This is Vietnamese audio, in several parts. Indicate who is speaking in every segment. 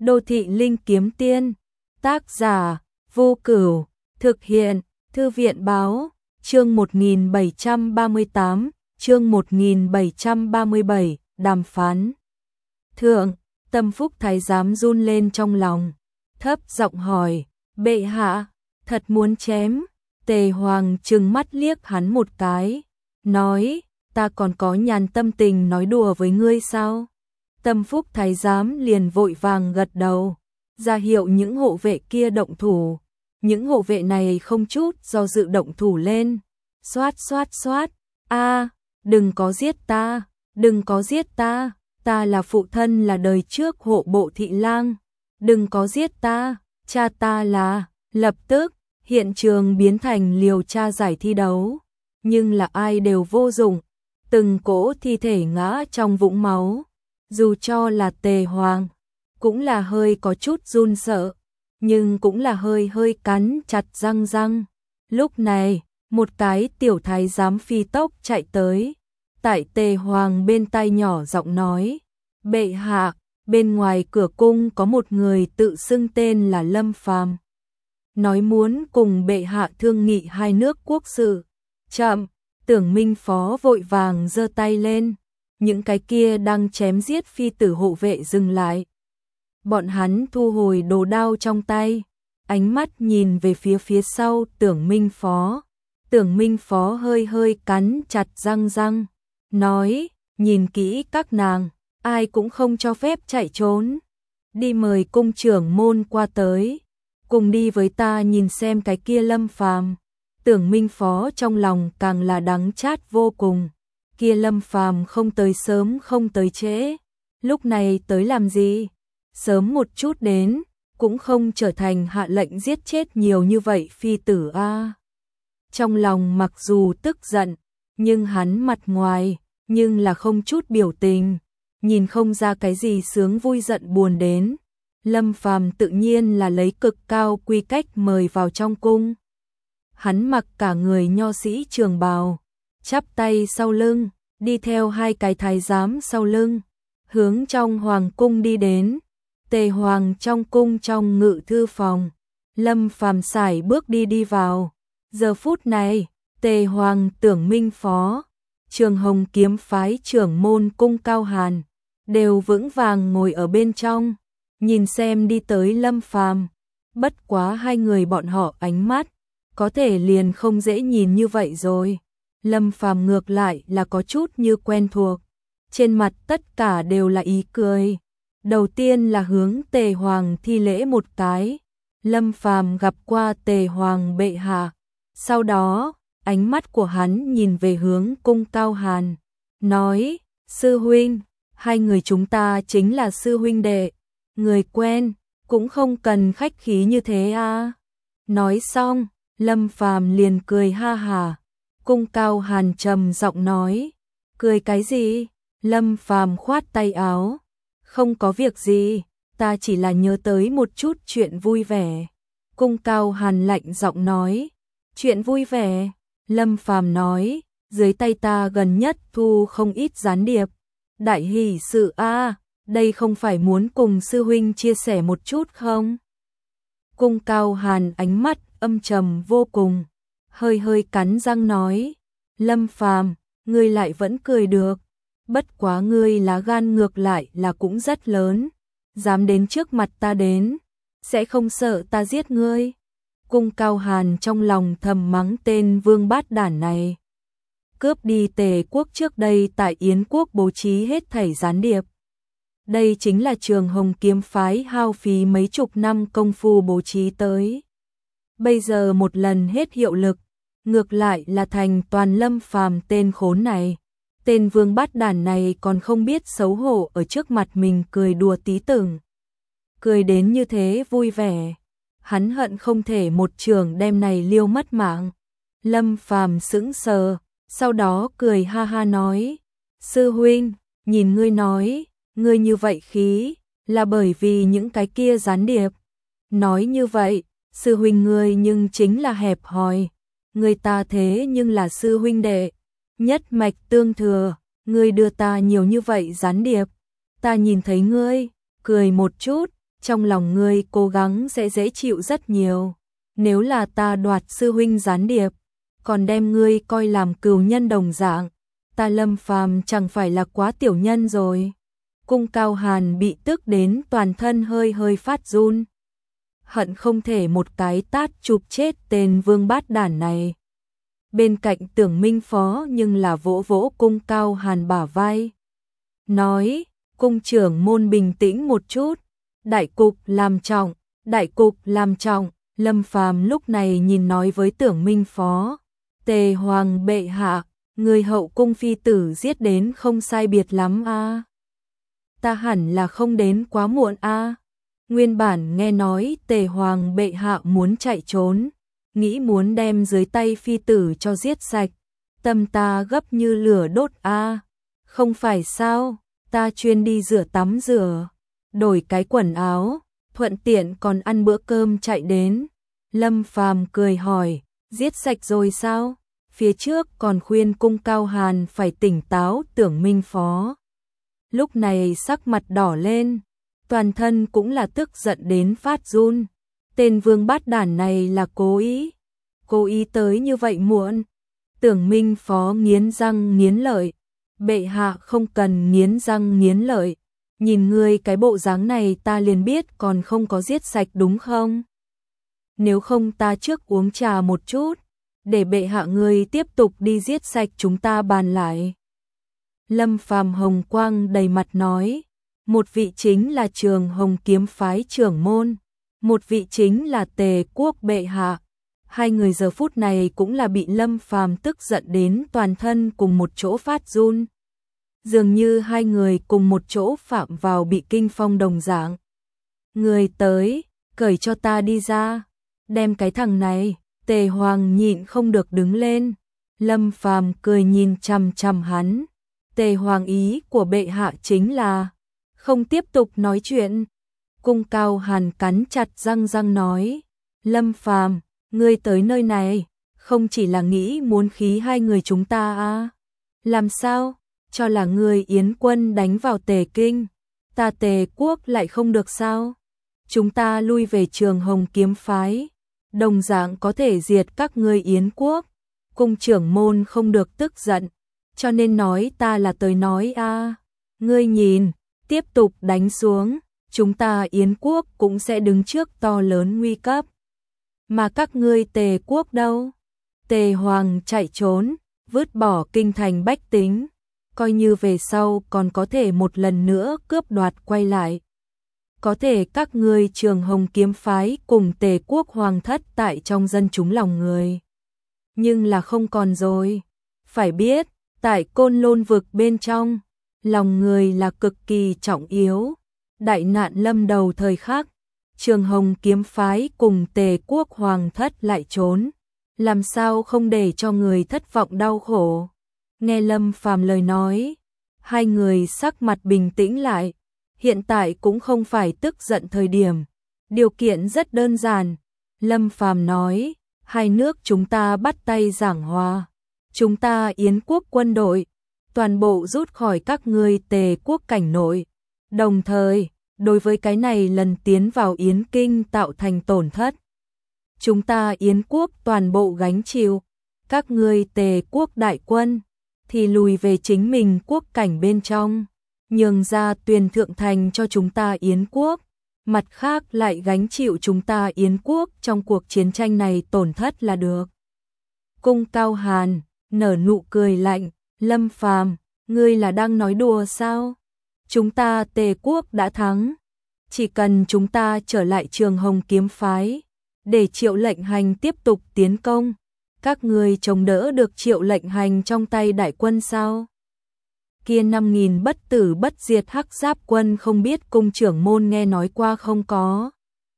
Speaker 1: Đô thị linh kiếm tiên, tác giả, Vô Cửu, thực hiện, Thư viện báo, chương 1738, chương 1737, đàm phán. Thượng, Tâm Phúc Thái giám run lên trong lòng, thấp giọng hỏi, bệ hạ, thật muốn chém? Tề Hoàng trừng mắt liếc hắn một cái, nói, ta còn có nhàn tâm tình nói đùa với ngươi sao? Tâm Phúc Thái giám liền vội vàng gật đầu, ra hiệu những hộ vệ kia động thủ. Những hộ vệ này không chút do dự động thủ lên. Xoát xoát xoát, đừng có giết ta, đừng có giết ta, ta là phụ thân là đời trước hộ bộ thị lang. Đừng có giết ta, cha ta là, lập tức, hiện trường biến thành liều tra giải thi đấu. Nhưng là ai đều vô dụng, từng cỗ thi thể ngã trong vũng máu. Dù cho là Tề Hoàng, cũng là hơi có chút run sợ, nhưng cũng là hơi cắn chặt răng. Lúc này, một cái tiểu thái giám phi tốc chạy tới, tại Tề Hoàng bên tai nhỏ giọng nói, bệ hạ, bên ngoài cửa cung có một người tự xưng tên là Lâm Phàm, nói muốn cùng bệ hạ thương nghị hai nước quốc sự. Chậm, Tưởng Minh Phó vội vàng giơ tay lên. Những cái kia đang chém giết phi tử hộ vệ dừng lại. Bọn hắn thu hồi đồ đao trong tay, ánh mắt nhìn về phía sau Tưởng Minh Phó. Tưởng Minh Phó hơi cắn chặt răng, nói, nhìn kỹ các nàng, ai cũng không cho phép chạy trốn. Đi mời cung trưởng môn qua tới, cùng đi với ta nhìn xem cái kia Lâm Phàm. Tưởng Minh Phó trong lòng càng là đắng chát vô cùng. Kia Lâm Phàm không tới sớm không tới trễ, lúc này tới làm gì? Sớm một chút đến, cũng không trở thành hạ lệnh giết chết nhiều như vậy phi tử a. Trong lòng mặc dù tức giận, nhưng hắn mặt ngoài, nhưng là không chút biểu tình, nhìn không ra cái gì sướng vui giận buồn đến. Lâm Phàm tự nhiên là lấy cực cao quy cách mời vào trong cung. Hắn mặc cả người nho sĩ trường bào, chắp tay sau lưng, đi theo hai cái thái giám sau lưng, hướng trong hoàng cung đi đến. Tề Hoàng trong cung trong ngự thư phòng, Lâm Phàm sải bước đi vào. Giờ phút này, Tề Hoàng, Tưởng Minh Phó, Trường Hồng kiếm phái trưởng môn cung Cao Hàn, đều vững vàng ngồi ở bên trong, nhìn xem đi tới Lâm Phàm. Bất quá hai người bọn họ ánh mắt, có thể liền không dễ nhìn như vậy rồi. Lâm Phàm ngược lại là có chút như quen thuộc, trên mặt tất cả đều là ý cười. Đầu tiên là hướng Tề Hoàng thi lễ một cái, Lâm Phàm gặp qua Tề Hoàng bệ hạ. Sau đó, ánh mắt của hắn nhìn về hướng cung Cao Hàn, nói, sư huynh, hai người chúng ta chính là sư huynh đệ, người quen, cũng không cần khách khí như thế a. Nói xong, Lâm Phàm liền cười ha hả. Cung Cao Hàn trầm giọng nói, cười cái gì? Lâm Phàm khoát tay áo, không có việc gì, ta chỉ là nhớ tới một chút chuyện vui vẻ. Cung Cao Hàn lạnh giọng nói, chuyện vui vẻ? Lâm Phàm nói, dưới tay ta gần nhất thu không ít gián điệp, đại hỷ sự a, đây không phải muốn cùng sư huynh chia sẻ một chút không? Cung Cao Hàn ánh mắt âm trầm vô cùng, hơi cắn răng nói, Lâm Phàm, ngươi lại vẫn cười được, bất quá ngươi lá gan ngược lại là cũng rất lớn, dám đến trước mặt ta đến, sẽ không sợ ta giết ngươi. Cung Cao Hàn trong lòng thầm mắng tên vương bát đản này, cướp đi Tề quốc trước đây tại Yến quốc bố trí hết thảy gián điệp. Đây chính là Trường Hồng kiếm phái hao phí mấy chục năm công phu bố trí tới. Bây giờ một lần hết hiệu lực, ngược lại là thành toàn Lâm Phàm tên khốn này. Tên vương bát đản này còn không biết xấu hổ ở trước mặt mình cười đùa tí tưởng. Cười đến như thế vui vẻ, hắn hận không thể một trường đem này liêu mất mạng. Lâm Phàm sững sờ, sau đó cười ha ha nói, sư huynh, nhìn ngươi nói, ngươi như vậy khí, là bởi vì những cái kia gián điệp. Nói như vậy, sư huynh ngươi nhưng chính là hẹp hòi, người ta thế nhưng là sư huynh đệ, nhất mạch tương thừa, ngươi đưa ta nhiều như vậy gián điệp, ta nhìn thấy ngươi, cười một chút, trong lòng ngươi cố gắng sẽ dễ chịu rất nhiều. Nếu là ta đoạt sư huynh gián điệp, còn đem ngươi coi làm cừu nhân đồng dạng, ta Lâm Phàm chẳng phải là quá tiểu nhân rồi. Cung Cao Hàn bị tức đến toàn thân hơi hơi phát run. Hận không thể một cái tát chụp chết tên vương bát đản này. Bên cạnh Tưởng Minh Phó nhưng là vỗ vỗ Cung Cao Hàn bả vai. Nói, cung trưởng môn bình tĩnh một chút, đại cục làm trọng, đại cục làm trọng. Lâm Phàm lúc này nhìn nói với Tưởng Minh Phó, Tề Hoàng bệ hạ, người hậu cung phi tử giết đến không sai biệt lắm a. Ta hẳn là không đến quá muộn a. Nguyên bản nghe nói Tề Hoàng bệ hạ muốn chạy trốn, nghĩ muốn đem dưới tay phi tử cho giết sạch, tâm ta gấp như lửa đốt a. Không phải sao, ta chuyên đi rửa tắm rửa, đổi cái quần áo, thuận tiện còn ăn bữa cơm chạy đến. Lâm Phàm cười hỏi, giết sạch rồi sao? Phía trước còn khuyên Cung Cao Hàn phải tỉnh táo. Tưởng Minh Phó lúc này sắc mặt đỏ lên, toàn thân cũng là tức giận đến phát run. Tên vương bát đản này là cố ý tới như vậy muộn. Tưởng Minh Phó nghiến răng nghiến lợi, bệ hạ không cần nghiến răng nghiến lợi, nhìn ngươi cái bộ dáng này ta liền biết còn không có giết sạch đúng không? Nếu không ta trước uống trà một chút, để bệ hạ ngươi tiếp tục đi giết sạch chúng ta bàn lại. Lâm Phàm hồng quang đầy mặt nói, một vị chính là Trường Hồng kiếm phái trưởng môn, một vị chính là Tề quốc bệ hạ. Hai người giờ phút này cũng là bị Lâm Phàm tức giận đến toàn thân cùng một chỗ phát run. Dường như hai người cùng một chỗ phạm vào bị kinh phong đồng dạng. Người tới, cởi cho ta đi ra, đem cái thằng này. Tề Hoàng nhịn không được đứng lên. Lâm Phàm cười nhìn chằm chằm hắn. Tề Hoàng ý của bệ hạ chính là không tiếp tục nói chuyện. Cung Cao Hàn cắn chặt răng nói, Lâm Phàm, ngươi tới nơi này không chỉ là nghĩ muốn khí hai người chúng ta à? Làm sao? Cho là ngươi Yến quân đánh vào Tề Kinh, ta Tề quốc lại không được sao? Chúng ta lui về Trường Hồng kiếm phái, đồng dạng có thể diệt các ngươi Yến quốc. Cung trưởng môn không được tức giận, cho nên nói ta là tới nói a. Ngươi nhìn, tiếp tục đánh xuống, chúng ta Yến quốc cũng sẽ đứng trước to lớn nguy cấp. Mà các ngươi Tề quốc đâu? Tề Hoàng chạy trốn, vứt bỏ kinh thành bách tính, coi như về sau còn có thể một lần nữa cướp đoạt quay lại. Có thể các ngươi Trường Hồng kiếm phái cùng Tề quốc hoàng thất tại trong dân chúng lòng người. Nhưng là không còn rồi. Phải biết, tại Côn Lôn vực bên trong, lòng người là cực kỳ trọng yếu. Đại nạn lâm đầu thời khắc, Trường Hồng kiếm phái cùng Tề quốc hoàng thất lại trốn. Làm sao không để cho người thất vọng đau khổ. Nghe Lâm Phàm lời nói, hai người sắc mặt bình tĩnh lại. Hiện tại cũng không phải tức giận thời điểm. Điều kiện rất đơn giản. Lâm Phàm nói, hai nước chúng ta bắt tay giảng hòa. Chúng ta Yến quốc quân đội, toàn bộ rút khỏi các ngươi Tề quốc cảnh nội. Đồng thời, đối với cái này lần tiến vào Yến Kinh tạo thành tổn thất, chúng ta Yến quốc toàn bộ gánh chịu. Các ngươi Tề quốc đại quân thì lùi về chính mình quốc cảnh bên trong, nhường ra Tuyền Thượng Thành cho chúng ta Yến quốc. Mặt khác lại gánh chịu chúng ta Yến quốc trong cuộc chiến tranh này tổn thất là được. Cung Cao Hàn nở nụ cười lạnh, Lâm Phàm, ngươi là đang nói đùa sao? Chúng ta Tề quốc đã thắng, chỉ cần chúng ta trở lại Trường Hồng kiếm phái, để Triệu Lệnh Hành tiếp tục tiến công, các ngươi chống đỡ được Triệu Lệnh Hành trong tay đại quân sao? Kia 5.000 bất tử bất diệt hắc giáp quân không biết cung trưởng môn nghe nói qua không có.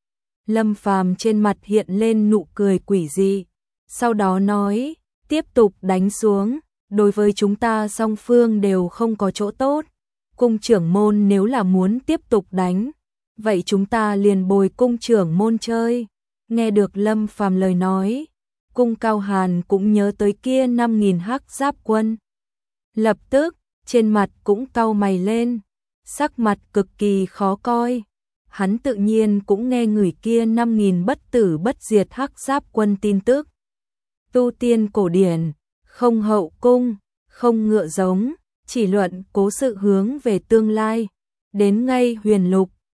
Speaker 1: Lâm Phàm trên mặt hiện lên nụ cười quỷ dị, sau đó nói, tiếp tục đánh xuống, đối với chúng ta song phương đều không có chỗ tốt. Cung trưởng môn nếu là muốn tiếp tục đánh, vậy chúng ta liền bồi cung trưởng môn chơi. Nghe được Lâm Phàm lời nói, Cung Cao Hàn cũng nhớ tới kia 5.000 hắc giáp quân. Lập tức trên mặt cũng cau mày lên, sắc mặt cực kỳ khó coi. hắn tự nhiên cũng nghe người kia 5.000 bất tử bất diệt hắc giáp quân tin tức. Tu tiên cổ điển, không hậu cung, không ngựa giống, chỉ luận cố sự hướng về tương lai. Đến ngay huyền lục,